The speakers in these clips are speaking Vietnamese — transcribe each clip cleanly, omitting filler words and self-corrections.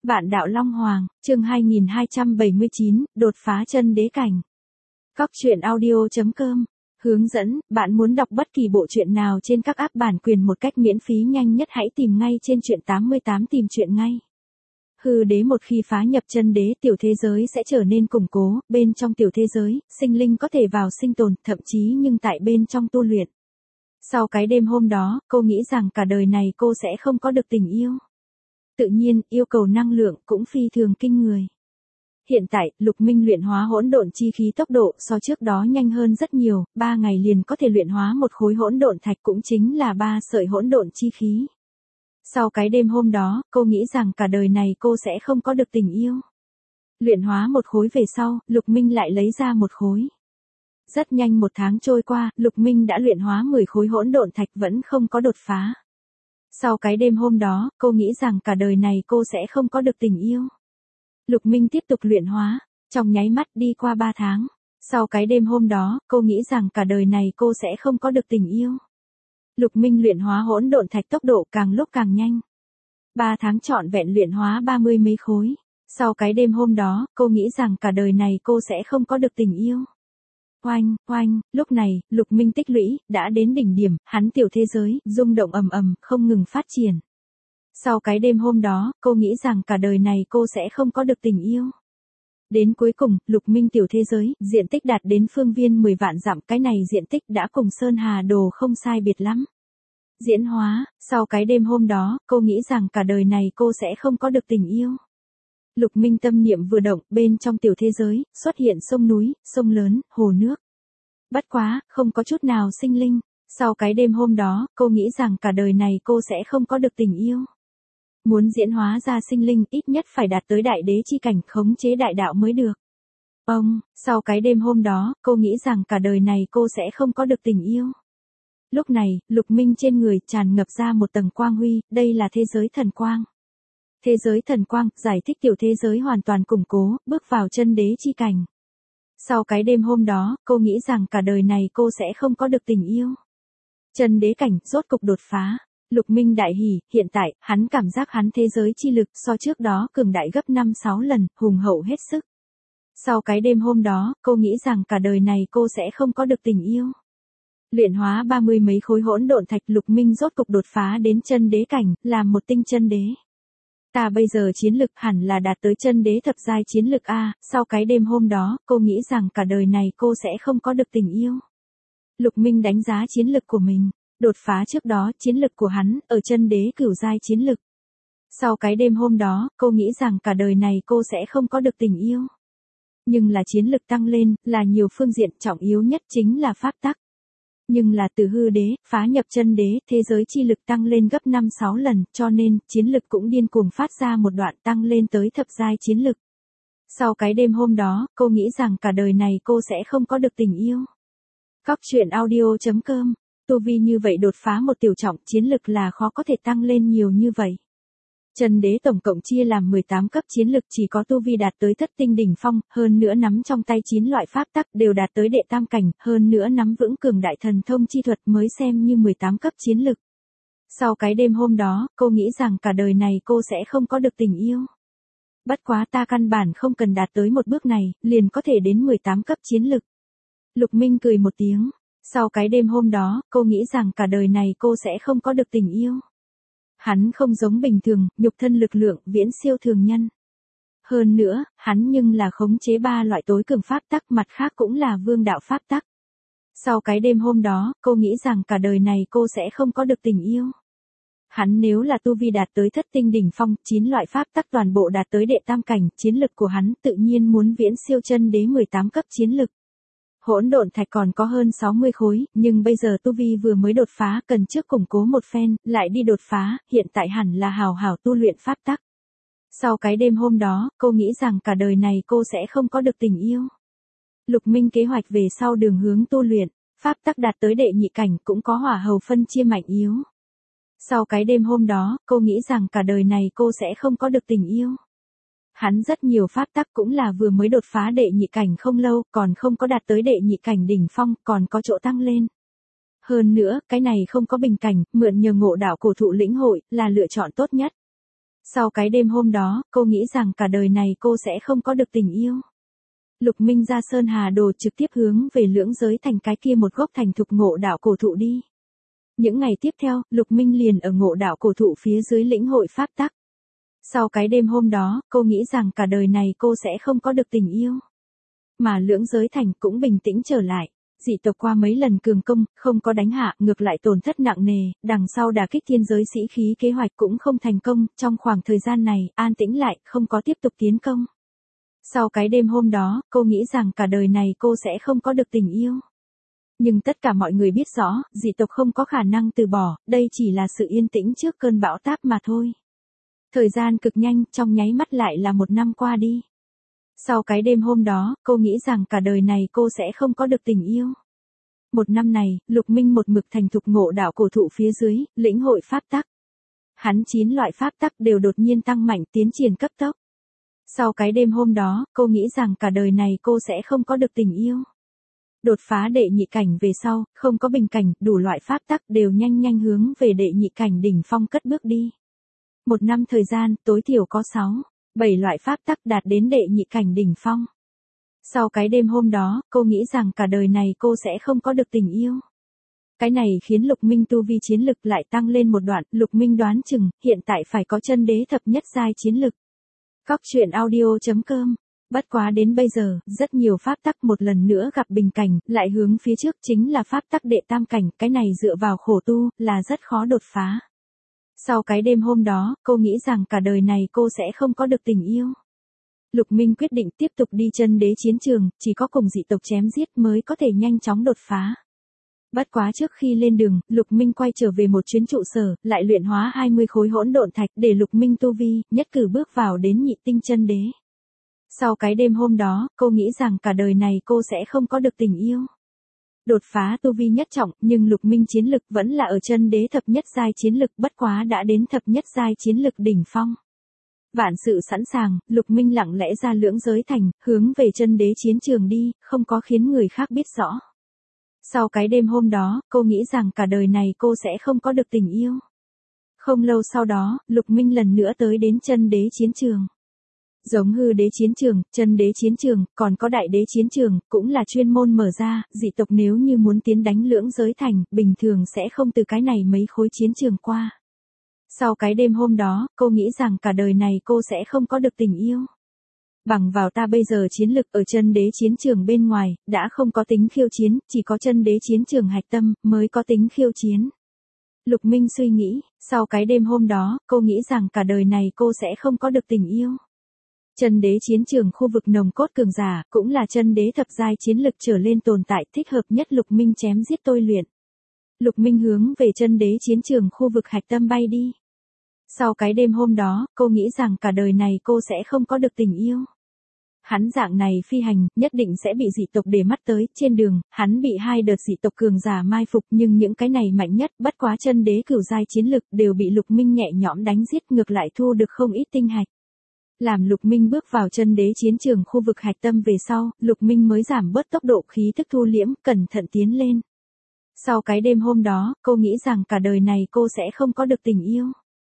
Vạn đạo Long Hoàng, chương 2279, đột phá chân đế cảnh. Cóc truyện audio.com. Hướng dẫn, bạn muốn đọc bất kỳ bộ truyện nào trên các app bản quyền một cách miễn phí nhanh nhất hãy tìm ngay trên truyện 88 tìm truyện ngay. Hư đế một khi phá nhập chân đế tiểu thế giới sẽ trở nên củng cố, bên trong tiểu thế giới, sinh linh có thể vào sinh tồn, thậm chí nhưng tại bên trong tu luyện. Sau cái đêm hôm đó, cô nghĩ rằng cả đời này cô sẽ không có được tình yêu. Tự nhiên, yêu cầu năng lượng cũng phi thường kinh người. Hiện tại, Lục Minh luyện hóa hỗn độn chi khí tốc độ so trước đó nhanh hơn rất nhiều, 3 ngày liền có thể luyện hóa một khối hỗn độn thạch cũng chính là 3 sợi hỗn độn chi khí. Sau cái đêm hôm đó, cô nghĩ rằng cả đời này cô sẽ không có được tình yêu. Luyện hóa một khối về sau, Lục Minh lại lấy ra một khối. Rất nhanh một tháng trôi qua, Lục Minh đã luyện hóa 10 khối hỗn độn thạch vẫn không có đột phá. Sau cái đêm hôm đó, cô nghĩ rằng cả đời này cô sẽ không có được tình yêu. Lục Minh tiếp tục luyện hóa, trong nháy mắt đi qua 3 tháng. Sau cái đêm hôm đó, cô nghĩ rằng cả đời này cô sẽ không có được tình yêu. Lục Minh luyện hóa hỗn độn thạch tốc độ càng lúc càng nhanh. 3 tháng trọn vẹn luyện hóa 30 mấy khối. Sau cái đêm hôm đó, cô nghĩ rằng cả đời này cô sẽ không có được tình yêu. Oanh, oanh, lúc này, Lục Minh tích lũy, đã đến đỉnh điểm, hắn tiểu thế giới, rung động ầm ầm, không ngừng phát triển. Sau cái đêm hôm đó, cô nghĩ rằng cả đời này cô sẽ không có được tình yêu. Đến cuối cùng, Lục Minh tiểu thế giới, diện tích đạt đến phương viên 10 vạn dặm, cái này diện tích đã cùng Sơn Hà Đồ không sai biệt lắm. Diễn hóa, sau cái đêm hôm đó, cô nghĩ rằng cả đời này cô sẽ không có được tình yêu. Lục Minh tâm niệm vừa động, bên trong tiểu thế giới, xuất hiện sông núi, sông lớn, hồ nước. Bất quá, không có chút nào sinh linh. Sau cái đêm hôm đó, cô nghĩ rằng cả đời này cô sẽ không có được tình yêu. Muốn diễn hóa ra sinh linh, ít nhất phải đạt tới đại đế chi cảnh khống chế đại đạo mới được. Sau cái đêm hôm đó, cô nghĩ rằng cả đời này cô sẽ không có được tình yêu. Lúc này, Lục Minh trên người tràn ngập ra một tầng quang huy, đây là thế giới thần quang. Thế giới thần quang, giải thích tiểu thế giới hoàn toàn củng cố, bước vào chân đế chi cảnh. Sau cái đêm hôm đó, cô nghĩ rằng cả đời này cô sẽ không có được tình yêu. Chân đế cảnh, rốt cục đột phá. Lục Minh đại hỉ, hiện tại, hắn cảm giác hắn thế giới chi lực so trước đó cường đại gấp 5-6 lần, hùng hậu hết sức. Sau cái đêm hôm đó, cô nghĩ rằng cả đời này cô sẽ không có được tình yêu. Luyện hóa 30 mấy khối hỗn độn thạch, Lục Minh rốt cục đột phá đến chân đế cảnh, làm một tinh chân đế. Ta bây giờ chiến lực hẳn là đạt tới chân đế thập giai chiến lực A, sau cái đêm hôm đó, cô nghĩ rằng cả đời này cô sẽ không có được tình yêu. Lục Minh đánh giá chiến lực của mình, đột phá trước đó, chiến lực của hắn, ở chân đế cửu giai chiến lực. Sau cái đêm hôm đó, cô nghĩ rằng cả đời này cô sẽ không có được tình yêu. Nhưng là chiến lực tăng lên, là nhiều phương diện, trọng yếu nhất chính là pháp tắc. Nhưng là từ hư đế, phá nhập chân đế, thế giới chi lực tăng lên gấp 5-6 lần, cho nên, chiến lực cũng điên cuồng phát ra một đoạn tăng lên tới thập giai chiến lực. Sau cái đêm hôm đó, cô nghĩ rằng cả đời này cô sẽ không có được tình yêu. Cóc truyện audio.com. Tu vi như vậy đột phá một tiểu trọng, chiến lực là khó có thể tăng lên nhiều như vậy. Chân đế tổng cộng chia làm 18 cấp chiến lực, chỉ có tu vi đạt tới thất tinh đỉnh phong, hơn nữa nắm trong tay 9 loại pháp tắc đều đạt tới đệ tam cảnh, hơn nữa nắm vững cường đại thần thông chi thuật mới xem như 18 cấp chiến lực. Sau cái đêm hôm đó, cô nghĩ rằng cả đời này cô sẽ không có được tình yêu. Bất quá ta căn bản không cần đạt tới một bước này, liền có thể đến 18 cấp chiến lực. Lục Minh cười một tiếng. Sau cái đêm hôm đó, cô nghĩ rằng cả đời này cô sẽ không có được tình yêu. Hắn không giống bình thường, nhục thân lực lượng, viễn siêu thường nhân. Hơn nữa, hắn nhưng là khống chế 3 loại tối cường pháp tắc, mặt khác cũng là vương đạo pháp tắc. Sau cái đêm hôm đó, cô nghĩ rằng cả đời này cô sẽ không có được tình yêu. Hắn nếu là tu vi đạt tới thất tinh đỉnh phong, 9 loại pháp tắc toàn bộ đạt tới đệ tam cảnh, chiến lực của hắn tự nhiên muốn viễn siêu chân đế 18 cấp chiến lực. Hỗn độn thạch còn có hơn 60 khối, nhưng bây giờ tu vi vừa mới đột phá, cần trước củng cố một phen, lại đi đột phá, hiện tại hẳn là hào hảo tu luyện pháp tắc. Sau cái đêm hôm đó, cô nghĩ rằng cả đời này cô sẽ không có được tình yêu. Lục Minh kế hoạch về sau đường hướng tu luyện, pháp tắc đạt tới đệ nhị cảnh cũng có hỏa hầu phân chia mạnh yếu. Sau cái đêm hôm đó, cô nghĩ rằng cả đời này cô sẽ không có được tình yêu. Hắn rất nhiều pháp tắc cũng là vừa mới đột phá đệ nhị cảnh không lâu, còn không có đạt tới đệ nhị cảnh đỉnh phong, còn có chỗ tăng lên. Hơn nữa, cái này không có bình cảnh, mượn nhờ ngộ đạo cổ thụ lĩnh hội, là lựa chọn tốt nhất. Sau cái đêm hôm đó, cô nghĩ rằng cả đời này cô sẽ không có được tình yêu. Lục Minh ra Sơn Hà Đồ trực tiếp hướng về Lưỡng Giới Thành cái kia một gốc thành thục ngộ đạo cổ thụ đi. Những ngày tiếp theo, Lục Minh liền ở ngộ đạo cổ thụ phía dưới lĩnh hội pháp tắc. Sau cái đêm hôm đó, cô nghĩ rằng cả đời này cô sẽ không có được tình yêu. Mà Lưỡng Giới Thành cũng bình tĩnh trở lại. Dị tộc qua mấy lần cường công, không có đánh hạ, ngược lại tổn thất nặng nề, đằng sau đả kích thiên giới sĩ khí kế hoạch cũng không thành công, trong khoảng thời gian này, an tĩnh lại, không có tiếp tục tiến công. Sau cái đêm hôm đó, cô nghĩ rằng cả đời này cô sẽ không có được tình yêu. Nhưng tất cả mọi người biết rõ, dị tộc không có khả năng từ bỏ, đây chỉ là sự yên tĩnh trước cơn bão táp mà thôi. Thời gian cực nhanh, trong nháy mắt lại là 1 năm qua đi. Sau cái đêm hôm đó, cô nghĩ rằng cả đời này cô sẽ không có được tình yêu. 1 năm này, Lục Minh một mực thành thục ngộ đạo cổ thụ phía dưới, lĩnh hội pháp tắc. Hắn 9 loại pháp tắc đều đột nhiên tăng mạnh tiến triển cấp tốc. Sau cái đêm hôm đó, cô nghĩ rằng cả đời này cô sẽ không có được tình yêu. Đột phá đệ nhị cảnh về sau, không có bình cảnh, đủ loại pháp tắc đều nhanh nhanh hướng về đệ nhị cảnh đỉnh phong cất bước đi. 1 năm thời gian, tối thiểu có 7 loại pháp tắc đạt đến đệ nhị cảnh đỉnh phong. Sau cái đêm hôm đó, cô nghĩ rằng cả đời này cô sẽ không có được tình yêu. Cái này khiến Lục Minh tu vi chiến lực lại tăng lên một đoạn, Lục Minh đoán chừng, hiện tại phải có chân đế thập nhất giai chiến lực. Cóc truyện audio.com. Bất quá đến bây giờ, rất nhiều pháp tắc một lần nữa gặp bình cảnh, lại hướng phía trước chính là pháp tắc đệ tam cảnh, cái này dựa vào khổ tu, là rất khó đột phá. Sau cái đêm hôm đó, cô nghĩ rằng cả đời này cô sẽ không có được tình yêu. Lục Minh quyết định tiếp tục đi chân đế chiến trường, chỉ có cùng dị tộc chém giết mới có thể nhanh chóng đột phá. Bất quá trước khi lên đường, Lục Minh quay trở về một chuyến trụ sở, lại luyện hóa 20 khối hỗn độn thạch để Lục Minh tu vi, nhất cử bước vào đến nhị tinh chân đế. Sau cái đêm hôm đó, cô nghĩ rằng cả đời này cô sẽ không có được tình yêu. Đột phá tu vi nhất trọng, nhưng Lục Minh chiến lực vẫn là ở chân đế thập nhất giai chiến lực, bất quá đã đến thập nhất giai chiến lực đỉnh phong. Vạn sự sẵn sàng, Lục Minh lặng lẽ ra Lưỡng Giới Thành, hướng về chân đế chiến trường đi, không có khiến người khác biết rõ. Sau cái đêm hôm đó, cô nghĩ rằng cả đời này cô sẽ không có được tình yêu. Không lâu sau đó, Lục Minh lần nữa tới đến chân đế chiến trường. Giống hư đế chiến trường, chân đế chiến trường, còn có đại đế chiến trường, cũng là chuyên môn mở ra, dị tộc nếu như muốn tiến đánh Lưỡng Giới Thành, bình thường sẽ không từ cái này mấy khối chiến trường qua. Sau cái đêm hôm đó, cô nghĩ rằng cả đời này cô sẽ không có được tình yêu. Bằng vào ta bây giờ chiến lực ở chân đế chiến trường bên ngoài, đã không có tính khiêu chiến, chỉ có chân đế chiến trường hạch tâm, mới có tính khiêu chiến. Lục Minh suy nghĩ, sau cái đêm hôm đó, cô nghĩ rằng cả đời này cô sẽ không có được tình yêu. Chân đế chiến trường khu vực nồng cốt cường giả, cũng là chân đế thập giai chiến lực trở lên tồn tại thích hợp nhất Lục Minh chém giết tôi luyện. Lục Minh hướng về chân đế chiến trường khu vực hạch tâm bay đi. Sau cái đêm hôm đó, cô nghĩ rằng cả đời này cô sẽ không có được tình yêu. Hắn dạng này phi hành, nhất định sẽ bị dị tộc để mắt tới, trên đường, hắn bị 2 đợt dị tộc cường giả mai phục nhưng những cái này mạnh nhất, bất quá chân đế cửu giai chiến lực đều bị Lục Minh nhẹ nhõm đánh giết ngược lại thu được không ít tinh hạch. Làm Lục Minh bước vào chân đế chiến trường khu vực hạch tâm về sau, Lục Minh mới giảm bớt tốc độ khí tức thu liễm, cẩn thận tiến lên. Sau cái đêm hôm đó, cô nghĩ rằng cả đời này cô sẽ không có được tình yêu.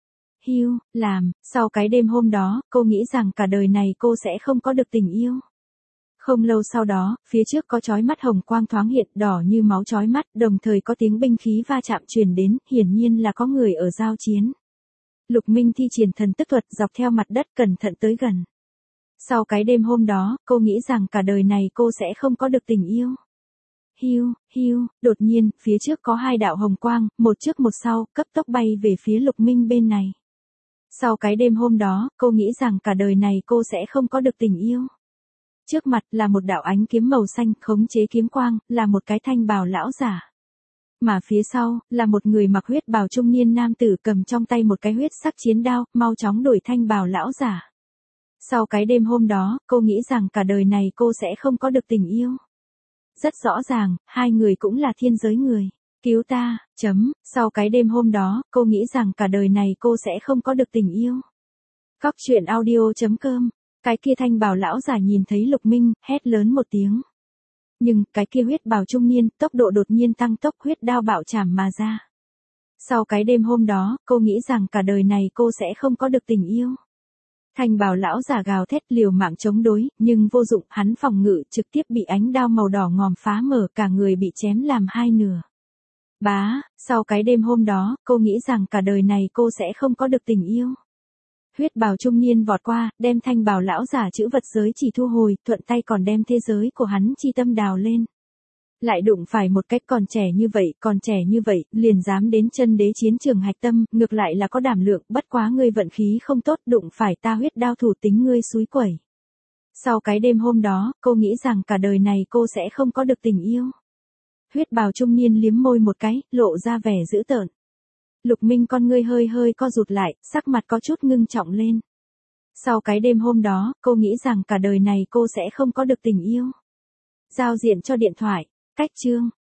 Sau cái đêm hôm đó, cô nghĩ rằng cả đời này cô sẽ không có được tình yêu. Không lâu sau đó, phía trước có chói mắt hồng quang thoáng hiện đỏ như máu chói mắt, đồng thời có tiếng binh khí va chạm truyền đến, hiển nhiên là có người ở giao chiến. Lục Minh thi triển thần tức thuật dọc theo mặt đất cẩn thận tới gần. Sau cái đêm hôm đó, cô nghĩ rằng cả đời này cô sẽ không có được tình yêu. Đột nhiên, phía trước có 2 đạo hồng quang, một trước một sau, cấp tốc bay về phía Lục Minh bên này. Sau cái đêm hôm đó, cô nghĩ rằng cả đời này cô sẽ không có được tình yêu. Trước mặt là một đạo ánh kiếm màu xanh, khống chế kiếm quang, là một cái thanh bào lão giả. Mà phía sau, là một người mặc huyết bào trung niên nam tử cầm trong tay một cái huyết sắc chiến đao, mau chóng đuổi thanh bào lão giả. Sau cái đêm hôm đó, cô nghĩ rằng cả đời này cô sẽ không có được tình yêu. Rất rõ ràng, 2 người cũng là thiên giới người. Cứu ta, sau cái đêm hôm đó, cô nghĩ rằng cả đời này cô sẽ không có được tình yêu. Cóc truyện audio.com. Cái kia thanh bào lão giả nhìn thấy Lục Minh, hét lớn một tiếng. Nhưng, cái kia huyết bào trung niên, tốc độ đột nhiên tăng tốc huyết đao bạo chảm mà ra. Sau cái đêm hôm đó, cô nghĩ rằng cả đời này cô sẽ không có được tình yêu. Thanh bào lão giả gào thét liều mạng chống đối, nhưng vô dụng, hắn phòng ngự trực tiếp bị ánh đao màu đỏ ngòm phá mở, cả người bị chém làm hai nửa. Sau cái đêm hôm đó, cô nghĩ rằng cả đời này cô sẽ không có được tình yêu. Huyết bào trung niên vọt qua, đem thanh bào lão giả chữ vật giới chỉ thu hồi, thuận tay còn đem thế giới của hắn chi tâm đào lên. Lại đụng phải một cách còn trẻ như vậy, liền dám đến chân đế chiến trường hạch tâm, ngược lại là có đảm lượng, bất quá ngươi vận khí không tốt, đụng phải ta huyết đao thủ tính ngươi xúi quẩy. Sau cái đêm hôm đó, cô nghĩ rằng cả đời này cô sẽ không có được tình yêu. Huyết bào trung niên liếm môi một cái, lộ ra vẻ dữ tợn. Lục Minh con ngươi hơi hơi co rụt lại, sắc mặt có chút ngưng trọng lên. Sau cái đêm hôm đó, cô nghĩ rằng cả đời này cô sẽ không có được tình yêu. Giao diện cho điện thoại. Cách chương